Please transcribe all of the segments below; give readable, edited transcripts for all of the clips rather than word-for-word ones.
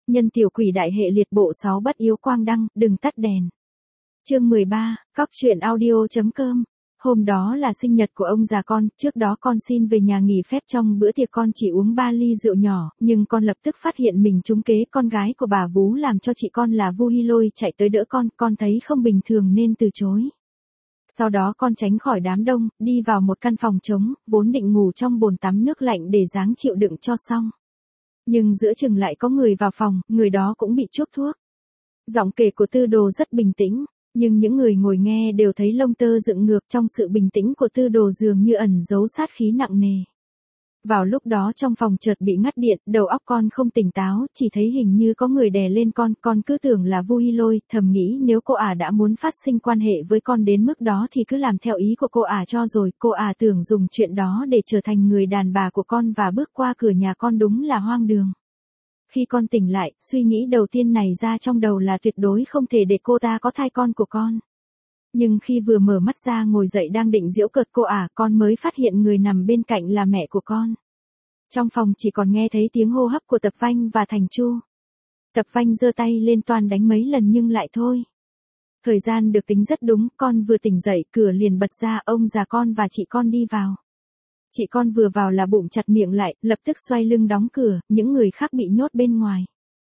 Nhân tiểu quỷ đại hệ liệt bộ 6 bất yếu quang đăng, đừng tắt đèn. Chương 13, cóc truyện audio.com. Hôm đó là sinh nhật của ông già con, trước đó con xin về nhà nghỉ phép trong bữa tiệc con chỉ uống 3 ly rượu nhỏ, nhưng con lập tức phát hiện mình trúng kế, con gái của bà vú làm cho chị con là Vu Hi Lôi chạy tới đỡ con thấy không bình thường nên từ chối. Sau đó con tránh khỏi đám đông, đi vào một căn phòng trống, vốn định ngủ trong bồn tắm nước lạnh để ráng chịu đựng cho xong. Nhưng giữa chừng lại có người vào phòng, người đó cũng bị chuốc thuốc. Giọng kể của Tư Đồ rất bình tĩnh, nhưng những người ngồi nghe đều thấy lông tơ dựng ngược, trong sự bình tĩnh của Tư Đồ dường như ẩn giấu sát khí nặng nề. Vào lúc đó trong phòng chợt bị ngắt điện, đầu óc con không tỉnh táo, chỉ thấy hình như có người đè lên con cứ tưởng là Vu Hi Lôi, thầm nghĩ nếu cô ả đã muốn phát sinh quan hệ với con đến mức đó thì cứ làm theo ý của cô ả cho rồi, cô ả tưởng dùng chuyện đó để trở thành người đàn bà của con và bước qua cửa nhà con, đúng là hoang đường. Khi con tỉnh lại, suy nghĩ đầu tiên này ra trong đầu là tuyệt đối không thể để cô ta có thai con của con. Nhưng khi vừa mở mắt ra ngồi dậy đang định giễu cợt cô ả, con mới phát hiện người nằm bên cạnh là mẹ của con. Trong phòng chỉ còn nghe thấy tiếng hô hấp của Tập Vanh và Thành Chu. Tập Vanh giơ tay lên toan đánh mấy lần nhưng lại thôi. Thời gian được tính rất đúng, con vừa tỉnh dậy, cửa liền bật ra, ông già con và chị con đi vào. Chị con vừa vào là bụng chặt miệng lại, lập tức xoay lưng đóng cửa, những người khác bị nhốt bên ngoài.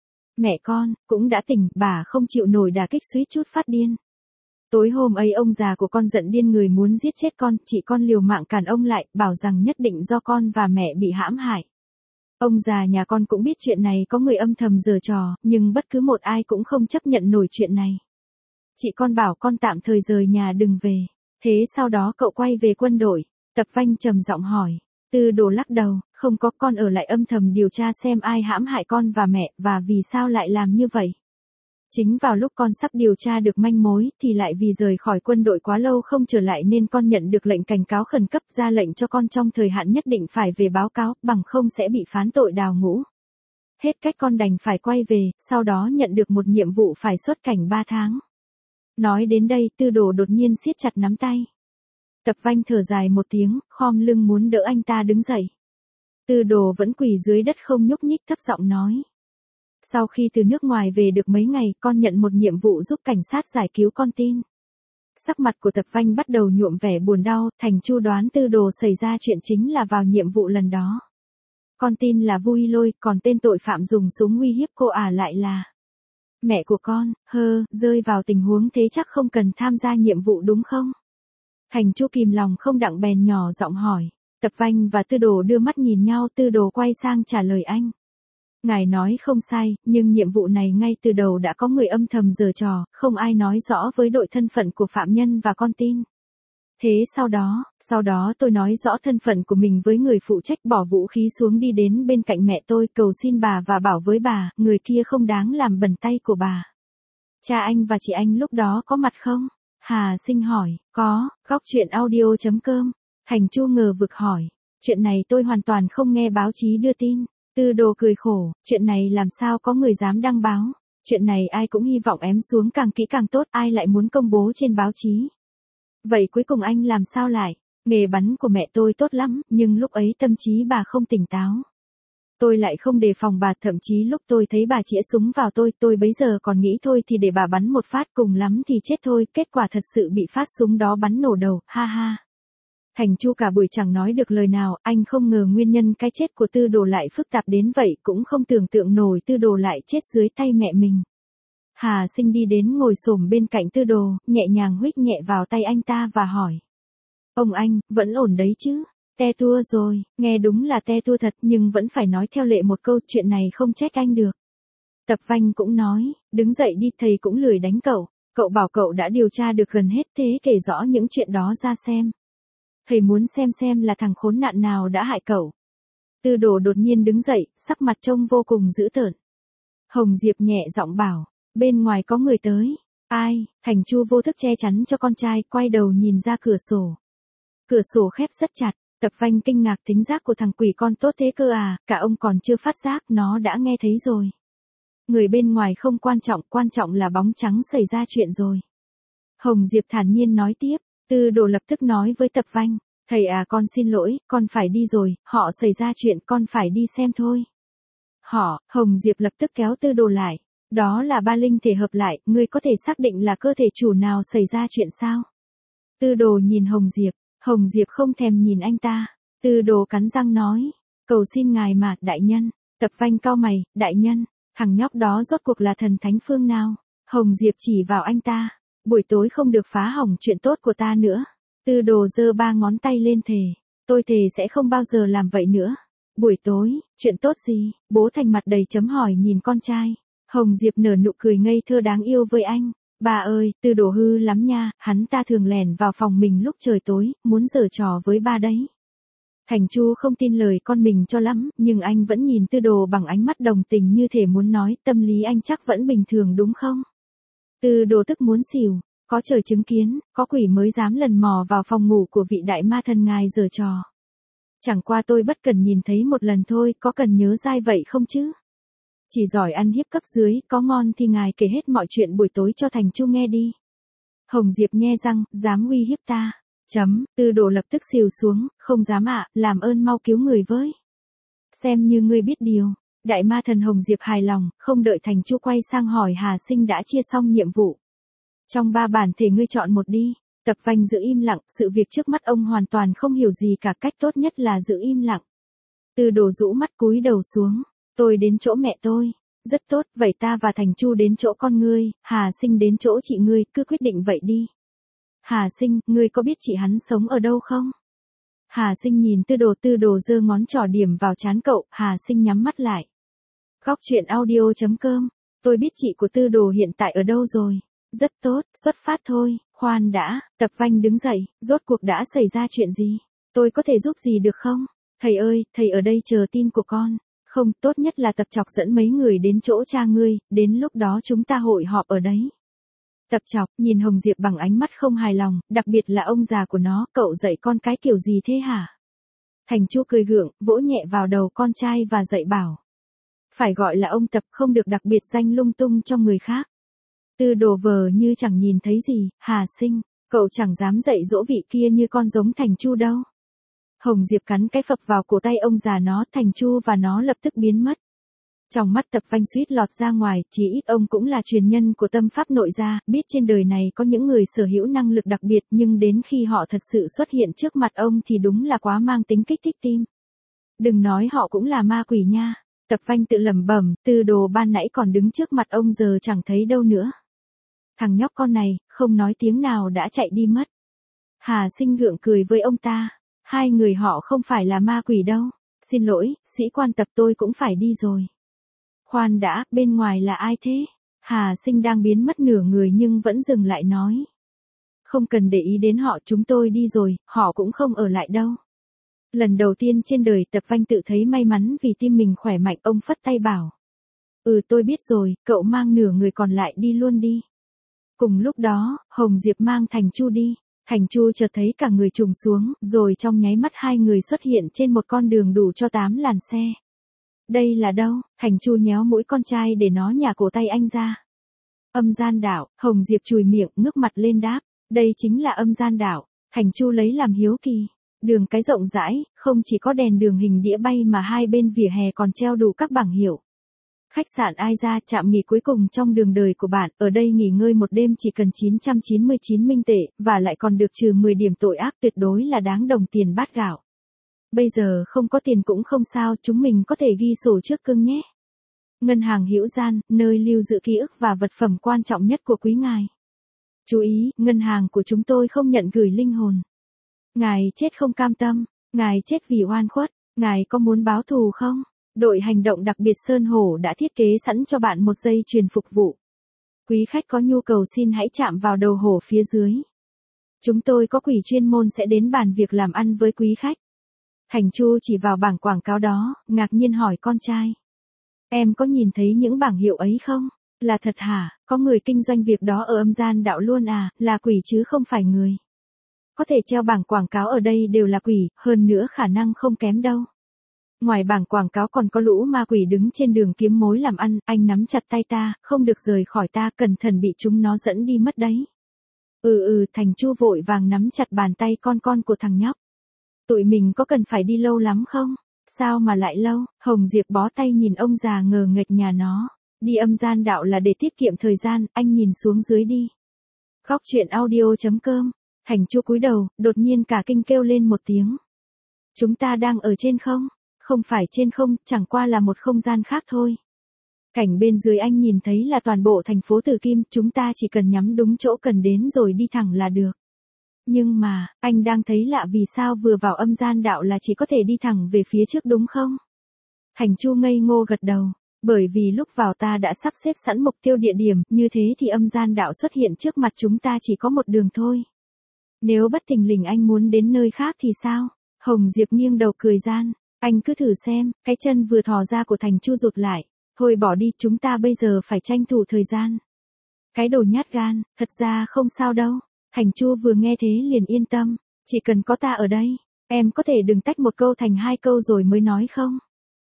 Mẹ con, cũng đã tỉnh, bà không chịu nổi đả kích suýt chút phát điên. Tối hôm ấy ông già của con giận điên người muốn giết chết con, chị con liều mạng cản ông lại, bảo rằng nhất định do con và mẹ bị hãm hại. Ông già nhà con cũng biết chuyện này có người âm thầm giở trò, nhưng bất cứ một ai cũng không chấp nhận nổi chuyện này. Chị con bảo con tạm thời rời nhà đừng về. Thế sau đó cậu quay về quân đội? Tập Vanh trầm giọng hỏi. Tư Đồ lắc đầu, không có, con ở lại âm thầm điều tra xem ai hãm hại con và mẹ, và vì sao lại làm như vậy. Chính vào lúc con sắp điều tra được manh mối, thì lại vì rời khỏi quân đội quá lâu không trở lại nên con nhận được lệnh cảnh cáo khẩn cấp, ra lệnh cho con trong thời hạn nhất định phải về báo cáo, bằng không sẽ bị phán tội đào ngũ. Hết cách con đành phải quay về, sau đó nhận được một nhiệm vụ phải xuất cảnh 3 tháng. Nói đến đây, Tư Đồ đột nhiên siết chặt nắm tay. Tập Vanh thở dài một tiếng, khom lưng muốn đỡ anh ta đứng dậy. Tư Đồ vẫn quỳ dưới đất không nhúc nhích, thấp giọng nói. Sau khi từ nước ngoài về được mấy ngày, con nhận một nhiệm vụ giúp cảnh sát giải cứu con tin. Sắc mặt của Tập Vanh bắt đầu nhuộm vẻ buồn đau, Thành Chu đoán Tư Đồ xảy ra chuyện chính là vào nhiệm vụ lần đó. Con tin là Vu Hi Lôi, còn tên tội phạm dùng súng uy hiếp cô ả lại là mẹ của con. Rơi vào tình huống thế chắc không cần tham gia nhiệm vụ đúng không? Thành Chu kìm lòng không đặng bèn nhỏ giọng hỏi. Tập Vanh và Tư Đồ đưa mắt nhìn nhau, Tư Đồ quay sang trả lời anh. Ngài nói không sai, nhưng nhiệm vụ này ngay từ đầu đã có người âm thầm giở trò, không ai nói rõ với đội thân phận của phạm nhân và con tin. Thế sau đó tôi nói rõ thân phận của mình với người phụ trách, bỏ vũ khí xuống đi đến bên cạnh mẹ tôi, cầu xin bà và bảo với bà, người kia không đáng làm bẩn tay của bà. Cha anh và chị anh lúc đó có mặt không? Hà Sinh hỏi. Có, góc truyện audio.com. Thành Chu ngờ vực hỏi. Chuyện này tôi hoàn toàn không nghe báo chí đưa tin. Tư Đồ cười khổ, chuyện này làm sao có người dám đăng báo. Chuyện này ai cũng hy vọng ém xuống càng kỹ càng tốt, ai lại muốn công bố trên báo chí. Vậy cuối cùng anh làm sao lại? Nghề bắn của mẹ tôi tốt lắm, nhưng lúc ấy tâm trí bà không tỉnh táo. Tôi lại không đề phòng bà, thậm chí lúc tôi thấy bà chĩa súng vào tôi bấy giờ còn nghĩ thôi thì để bà bắn một phát, cùng lắm thì chết thôi, kết quả thật sự bị phát súng đó bắn nổ đầu, ha ha. Thành Chu cả buổi chẳng nói được lời nào, anh không ngờ nguyên nhân cái chết của Tư Đồ lại phức tạp đến vậy, cũng không tưởng tượng nổi Tư Đồ lại chết dưới tay mẹ mình. Hà Sinh đi đến ngồi xổm bên cạnh Tư Đồ, nhẹ nhàng huých nhẹ vào tay anh ta và hỏi. Ông anh, vẫn ổn đấy chứ? Te tua rồi, nghe đúng là te tua thật, nhưng vẫn phải nói theo lệ một câu, chuyện này không trách anh được. Tập Vanh cũng nói, đứng dậy đi, thầy cũng lười đánh cậu. Cậu bảo cậu đã điều tra được gần hết, thế kể rõ những chuyện đó ra xem. Thầy muốn xem là thằng khốn nạn nào đã hại cậu. Tư Đồ đột nhiên đứng dậy, sắc mặt trông vô cùng dữ tợn. Hồng Diệp nhẹ giọng bảo, bên ngoài có người tới. Ai? Thành Chu vô thức che chắn cho con trai, quay đầu nhìn ra cửa sổ. Cửa sổ khép rất chặt. Tập Vanh kinh ngạc, tính giác của thằng quỷ con tốt thế cơ à, cả ông còn chưa phát giác, nó đã nghe thấy rồi. Người bên ngoài không quan trọng là bóng trắng xảy ra chuyện rồi. Hồng Diệp thản nhiên nói tiếp. Tư Đồ lập tức nói với Tập Vanh, thầy à, con xin lỗi, con phải đi rồi, họ xảy ra chuyện, con phải đi xem thôi. Hồng Diệp lập tức kéo Tư Đồ lại. Đó là ba linh thể hợp lại, ngươi có thể xác định là cơ thể chủ nào xảy ra chuyện sao? Tư Đồ nhìn Hồng Diệp không thèm nhìn anh ta. Tư Đồ cắn răng nói, cầu xin ngài mà, đại nhân. Tập Vanh cau mày, đại nhân, thằng nhóc đó rốt cuộc là thần thánh phương nào? Hồng Diệp chỉ vào anh ta, buổi tối không được phá hỏng chuyện tốt của ta nữa. Tư Đồ giơ 3 ngón tay lên thề, tôi thề sẽ không bao giờ làm vậy nữa. Buổi tối, chuyện tốt gì? Bố Thành mặt đầy chấm hỏi nhìn con trai. Hồng Diệp nở nụ cười ngây thơ đáng yêu với anh. Bà ơi, Tư Đồ hư lắm nha, hắn ta thường lẻn vào phòng mình lúc trời tối, muốn giở trò với ba đấy. Thành Chu không tin lời con mình cho lắm, nhưng anh vẫn nhìn Tư Đồ bằng ánh mắt đồng tình như thể muốn nói, tâm lý anh chắc vẫn bình thường đúng không? Tư Đồ tức muốn xỉu, có trời chứng kiến, có quỷ mới dám lần mò vào phòng ngủ của vị đại ma thần ngài giở trò. Chẳng qua tôi bất cần nhìn thấy một lần thôi, có cần nhớ dai vậy không chứ? Chỉ giỏi ăn hiếp cấp dưới, có ngon thì ngài kể hết mọi chuyện buổi tối cho Thành Chu nghe đi. Hồng Diệp nhe răng, dám uy hiếp ta. Tư Đồ lập tức xìu xuống, không dám ạ, làm ơn mau cứu người với. Xem như ngươi biết điều. Đại ma thần Hồng Diệp hài lòng, không đợi Thành Chu quay sang hỏi Hà Sinh đã chia xong nhiệm vụ. Trong 3 bản thể ngươi chọn một đi. Tập Vanh giữ im lặng, sự việc trước mắt ông hoàn toàn không hiểu gì cả, cách tốt nhất là giữ im lặng. Tư Đồ rũ mắt cúi đầu xuống, tôi đến chỗ mẹ tôi. Rất tốt, vậy ta và Thành Chu đến chỗ con ngươi, Hà Sinh đến chỗ chị ngươi, cứ quyết định vậy đi. Hà Sinh, ngươi có biết chị hắn sống ở đâu không? Hà Sinh nhìn Tư Đồ giơ ngón trỏ điểm vào trán cậu, Hà Sinh nhắm mắt lại. Góc truyện audio.com, tôi biết chị của Tư Đồ hiện tại ở đâu rồi. Rất tốt, xuất phát thôi, khoan đã, Tập Vanh đứng dậy, rốt cuộc đã xảy ra chuyện gì? Tôi có thể giúp gì được không? Thầy ơi, thầy ở đây chờ tin của con. Không, tốt nhất là Tập Chọc dẫn mấy người đến chỗ cha ngươi, đến lúc đó chúng ta hội họp ở đấy. Tập Chọc nhìn Hồng Diệp bằng ánh mắt không hài lòng, đặc biệt là ông già của nó, cậu dạy con cái kiểu gì thế hả? Thành Chu cười gượng, vỗ nhẹ vào đầu con trai và dạy bảo. Phải gọi là ông Tập, không được đặc biệt danh lung tung cho người khác. Tư Đồ vờ như chẳng nhìn thấy gì, Hà Sinh, cậu chẳng dám dạy dỗ vị kia như con giống Thành Chu đâu. Hồng Diệp cắn cái phập vào cổ tay ông già nó, Thành Chu và nó lập tức biến mất. Trong mắt Tập Vanh suýt lọt ra ngoài, chỉ ít ông cũng là truyền nhân của tâm pháp nội gia, biết trên đời này có những người sở hữu năng lực đặc biệt nhưng đến khi họ thật sự xuất hiện trước mặt ông thì đúng là quá mang tính kích thích tim. Đừng nói họ cũng là ma quỷ nha. Tập Vanh tự lẩm bẩm, Tư Đồ ban nãy còn đứng trước mặt ông giờ chẳng thấy đâu nữa. Thằng nhóc con này, không nói tiếng nào đã chạy đi mất. Hà Sinh gượng cười với ông ta, 2 người họ không phải là ma quỷ đâu. Xin lỗi, sĩ quan Tập, tôi cũng phải đi rồi. Khoan đã, bên ngoài là ai thế? Hà Sinh đang biến mất nửa người nhưng vẫn dừng lại nói. Không cần để ý đến họ, chúng tôi đi rồi, họ cũng không ở lại đâu. Lần đầu tiên trên đời Tập Vanh tự thấy may mắn vì tim mình khỏe mạnh, ông phất tay bảo. Tôi biết rồi, cậu mang nửa người còn lại đi luôn đi. Cùng lúc đó, Hồng Diệp mang Thành Chu đi. Thành Chu chợt thấy cả người trùng xuống, rồi trong nháy mắt 2 người xuất hiện trên một con đường đủ cho 8 làn xe. Đây là đâu? Thành Chu nhéo mũi con trai để nó nhả cổ tay anh ra. Âm gian đảo, Hồng Diệp chùi miệng, ngước mặt lên đáp. Đây chính là âm gian đảo. Thành Chu lấy làm hiếu kỳ. Đường cái rộng rãi, không chỉ có đèn đường hình đĩa bay mà hai bên vỉa hè còn treo đủ các bảng hiệu. Khách sạn Ai Ra, trạm nghỉ cuối cùng trong đường đời của bạn, ở đây nghỉ ngơi một đêm chỉ cần 999 minh tệ, và lại còn được trừ 10 điểm tội ác, tuyệt đối là đáng đồng tiền bát gạo. Bây giờ không có tiền cũng không sao, chúng mình có thể ghi sổ trước cưng nhé. Ngân hàng Hữu Gian, nơi lưu giữ ký ức và vật phẩm quan trọng nhất của quý ngài. Chú ý, ngân hàng của chúng tôi không nhận gửi linh hồn. Ngài chết không cam tâm, ngài chết vì oan khuất, ngài có muốn báo thù không? Đội hành động đặc biệt Sơn Hổ đã thiết kế sẵn cho bạn một dây chuyền phục vụ. Quý khách có nhu cầu xin hãy chạm vào đầu hổ phía dưới. Chúng tôi có quỷ chuyên môn sẽ đến bàn việc làm ăn với quý khách. Thành Chu chỉ vào bảng quảng cáo đó, ngạc nhiên hỏi con trai. Em có nhìn thấy những bảng hiệu ấy không? Là thật hả? Có người kinh doanh việc đó ở âm gian đạo luôn à? Là quỷ chứ không phải người. Có thể treo bảng quảng cáo ở đây đều là quỷ, hơn nữa khả năng không kém đâu. Ngoài bảng quảng cáo còn có lũ ma quỷ đứng trên đường kiếm mối làm ăn, anh nắm chặt tay ta, không được rời khỏi ta, cẩn thận bị chúng nó dẫn đi mất đấy. Thành Chu vội vàng nắm chặt bàn tay con của thằng nhóc. Tụi mình có cần phải đi lâu lắm không? Sao mà lại lâu? Hồng Diệp bó tay nhìn ông già ngờ nghệch nhà nó. Đi âm gian đạo là để tiết kiệm thời gian, anh nhìn xuống dưới đi. Góc chuyện audio.com. Thành Chu cúi đầu, đột nhiên cả kinh kêu lên một tiếng. Chúng ta đang ở trên không? Không phải trên không, chẳng qua là một không gian khác thôi. Cảnh bên dưới anh nhìn thấy là toàn bộ thành phố Tử Kim, chúng ta chỉ cần nhắm đúng chỗ cần đến rồi đi thẳng là được. Nhưng mà, anh đang thấy lạ vì sao vừa vào âm gian đạo là chỉ có thể đi thẳng về phía trước đúng không? Thành Chu ngây ngô gật đầu, bởi vì lúc vào ta đã sắp xếp sẵn mục tiêu địa điểm, như thế thì âm gian đạo xuất hiện trước mặt chúng ta chỉ có một đường thôi. Nếu bất thình lình anh muốn đến nơi khác thì sao? Hồng Diệp nghiêng đầu cười gian, anh cứ thử xem, cái chân vừa thò ra của Thành Chu rụt lại. Thôi bỏ đi, chúng ta bây giờ phải tranh thủ thời gian. Cái đồ nhát gan, thật ra không sao đâu. Thành Chu vừa nghe thế liền yên tâm, chỉ cần có ta ở đây, em có thể đừng tách một câu thành hai câu rồi mới nói không?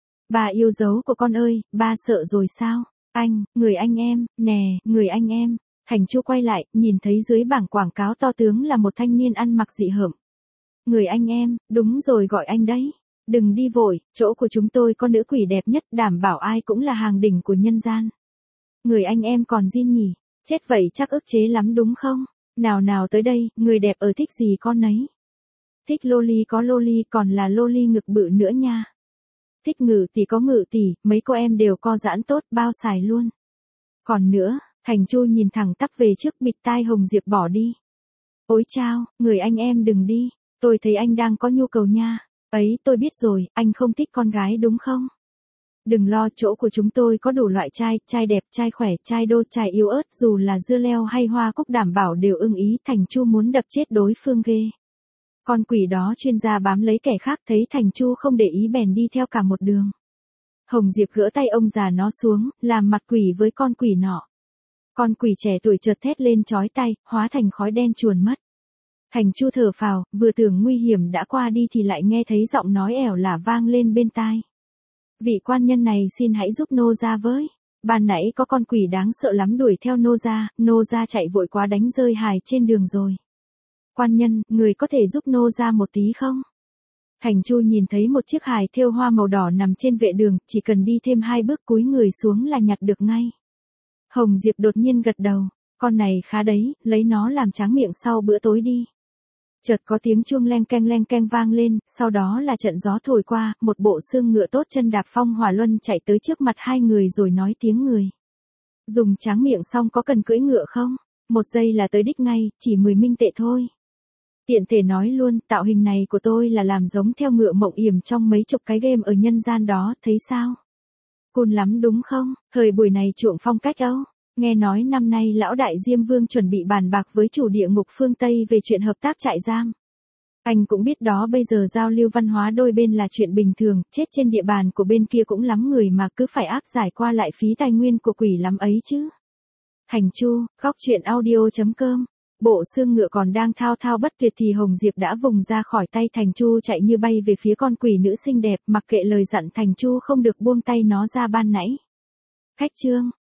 Bà yêu dấu của con ơi, ba sợ rồi sao? Anh, người anh em, nè, người anh em. Thành Chu quay lại, nhìn thấy dưới bảng quảng cáo to tướng là một thanh niên ăn mặc dị hợm. Người anh em, đúng rồi gọi anh đấy. Đừng đi vội, chỗ của chúng tôi có nữ quỷ đẹp nhất, đảm bảo ai cũng là hàng đỉnh của nhân gian. Người anh em còn zin nhỉ, chết vậy chắc ức chế lắm đúng không? Nào nào tới đây, người đẹp ở thích gì con nấy. Thích loli có loli, còn là loli ngực bự nữa nha. Thích ngự tỷ có ngự tỷ, mấy cô em đều co giãn tốt, bao xài luôn. Còn nữa, Thành Chu nhìn thẳng tắp về trước, bịt tai Hồng Diệp bỏ đi. Ôi chao, người anh em đừng đi, tôi thấy anh đang có nhu cầu nha. Ấy, tôi biết rồi, anh không thích con gái đúng không? Đừng lo, chỗ của chúng tôi có đủ loại trai, trai đẹp, trai khỏe, trai đô, trai yếu ớt, dù là dưa leo hay hoa cúc đảm bảo đều ưng ý. Thành Chu muốn đập chết đối phương ghê. Con quỷ đó chuyên gia bám lấy kẻ khác, thấy Thành Chu không để ý bèn đi theo cả một đường. Hồng Diệp gỡ tay ông già nó xuống, làm mặt quỷ với con quỷ nọ. Con quỷ trẻ tuổi chợt thét lên chói tai, hóa thành khói đen chuồn mất. Thành Chu thở phào, vừa tưởng nguy hiểm đã qua đi thì lại nghe thấy giọng nói ẻo lả vang lên bên tai. Vị quan nhân này xin hãy giúp nô gia với. Ban nãy có con quỷ đáng sợ lắm đuổi theo nô gia chạy vội quá đánh rơi hài trên đường rồi. Quan nhân, người có thể giúp nô gia một tí không? Thành Chu nhìn thấy một chiếc hài thêu hoa màu đỏ nằm trên vệ đường, chỉ cần đi thêm 2 bước cúi người xuống là nhặt được ngay. Hồng Diệp đột nhiên gật đầu, con này khá đấy, lấy nó làm tráng miệng sau bữa tối đi. Chợt có tiếng chuông leng keng vang lên, sau đó là trận gió thổi qua, một bộ xương ngựa tốt chân đạp phong hỏa luân chạy tới trước mặt hai người rồi nói tiếng người. Dùng tráng miệng xong có cần cưỡi ngựa không? 1 giây là tới đích ngay, chỉ 10 minh tệ thôi. Tiện thể nói luôn, tạo hình này của tôi là làm giống theo ngựa mộng yểm trong mấy chục cái game ở nhân gian đó, thấy sao? Cool lắm đúng không? Thời buổi này chuộng phong cách âu. Nghe nói năm nay lão đại Diêm Vương chuẩn bị bàn bạc với chủ địa ngục phương Tây về chuyện hợp tác trại giam. Anh cũng biết đó, bây giờ giao lưu văn hóa đôi bên là chuyện bình thường, chết trên địa bàn của bên kia cũng lắm người mà cứ phải áp giải qua lại phí tài nguyên của quỷ lắm ấy chứ. Thành Chu, góc chuyện audio.com. Bộ xương ngựa còn đang thao thao bất tuyệt thì Hồng Diệp đã vùng ra khỏi tay Thành Chu chạy như bay về phía con quỷ nữ xinh đẹp, mặc kệ lời dặn Thành Chu không được buông tay nó ra ban nãy. Khách trương,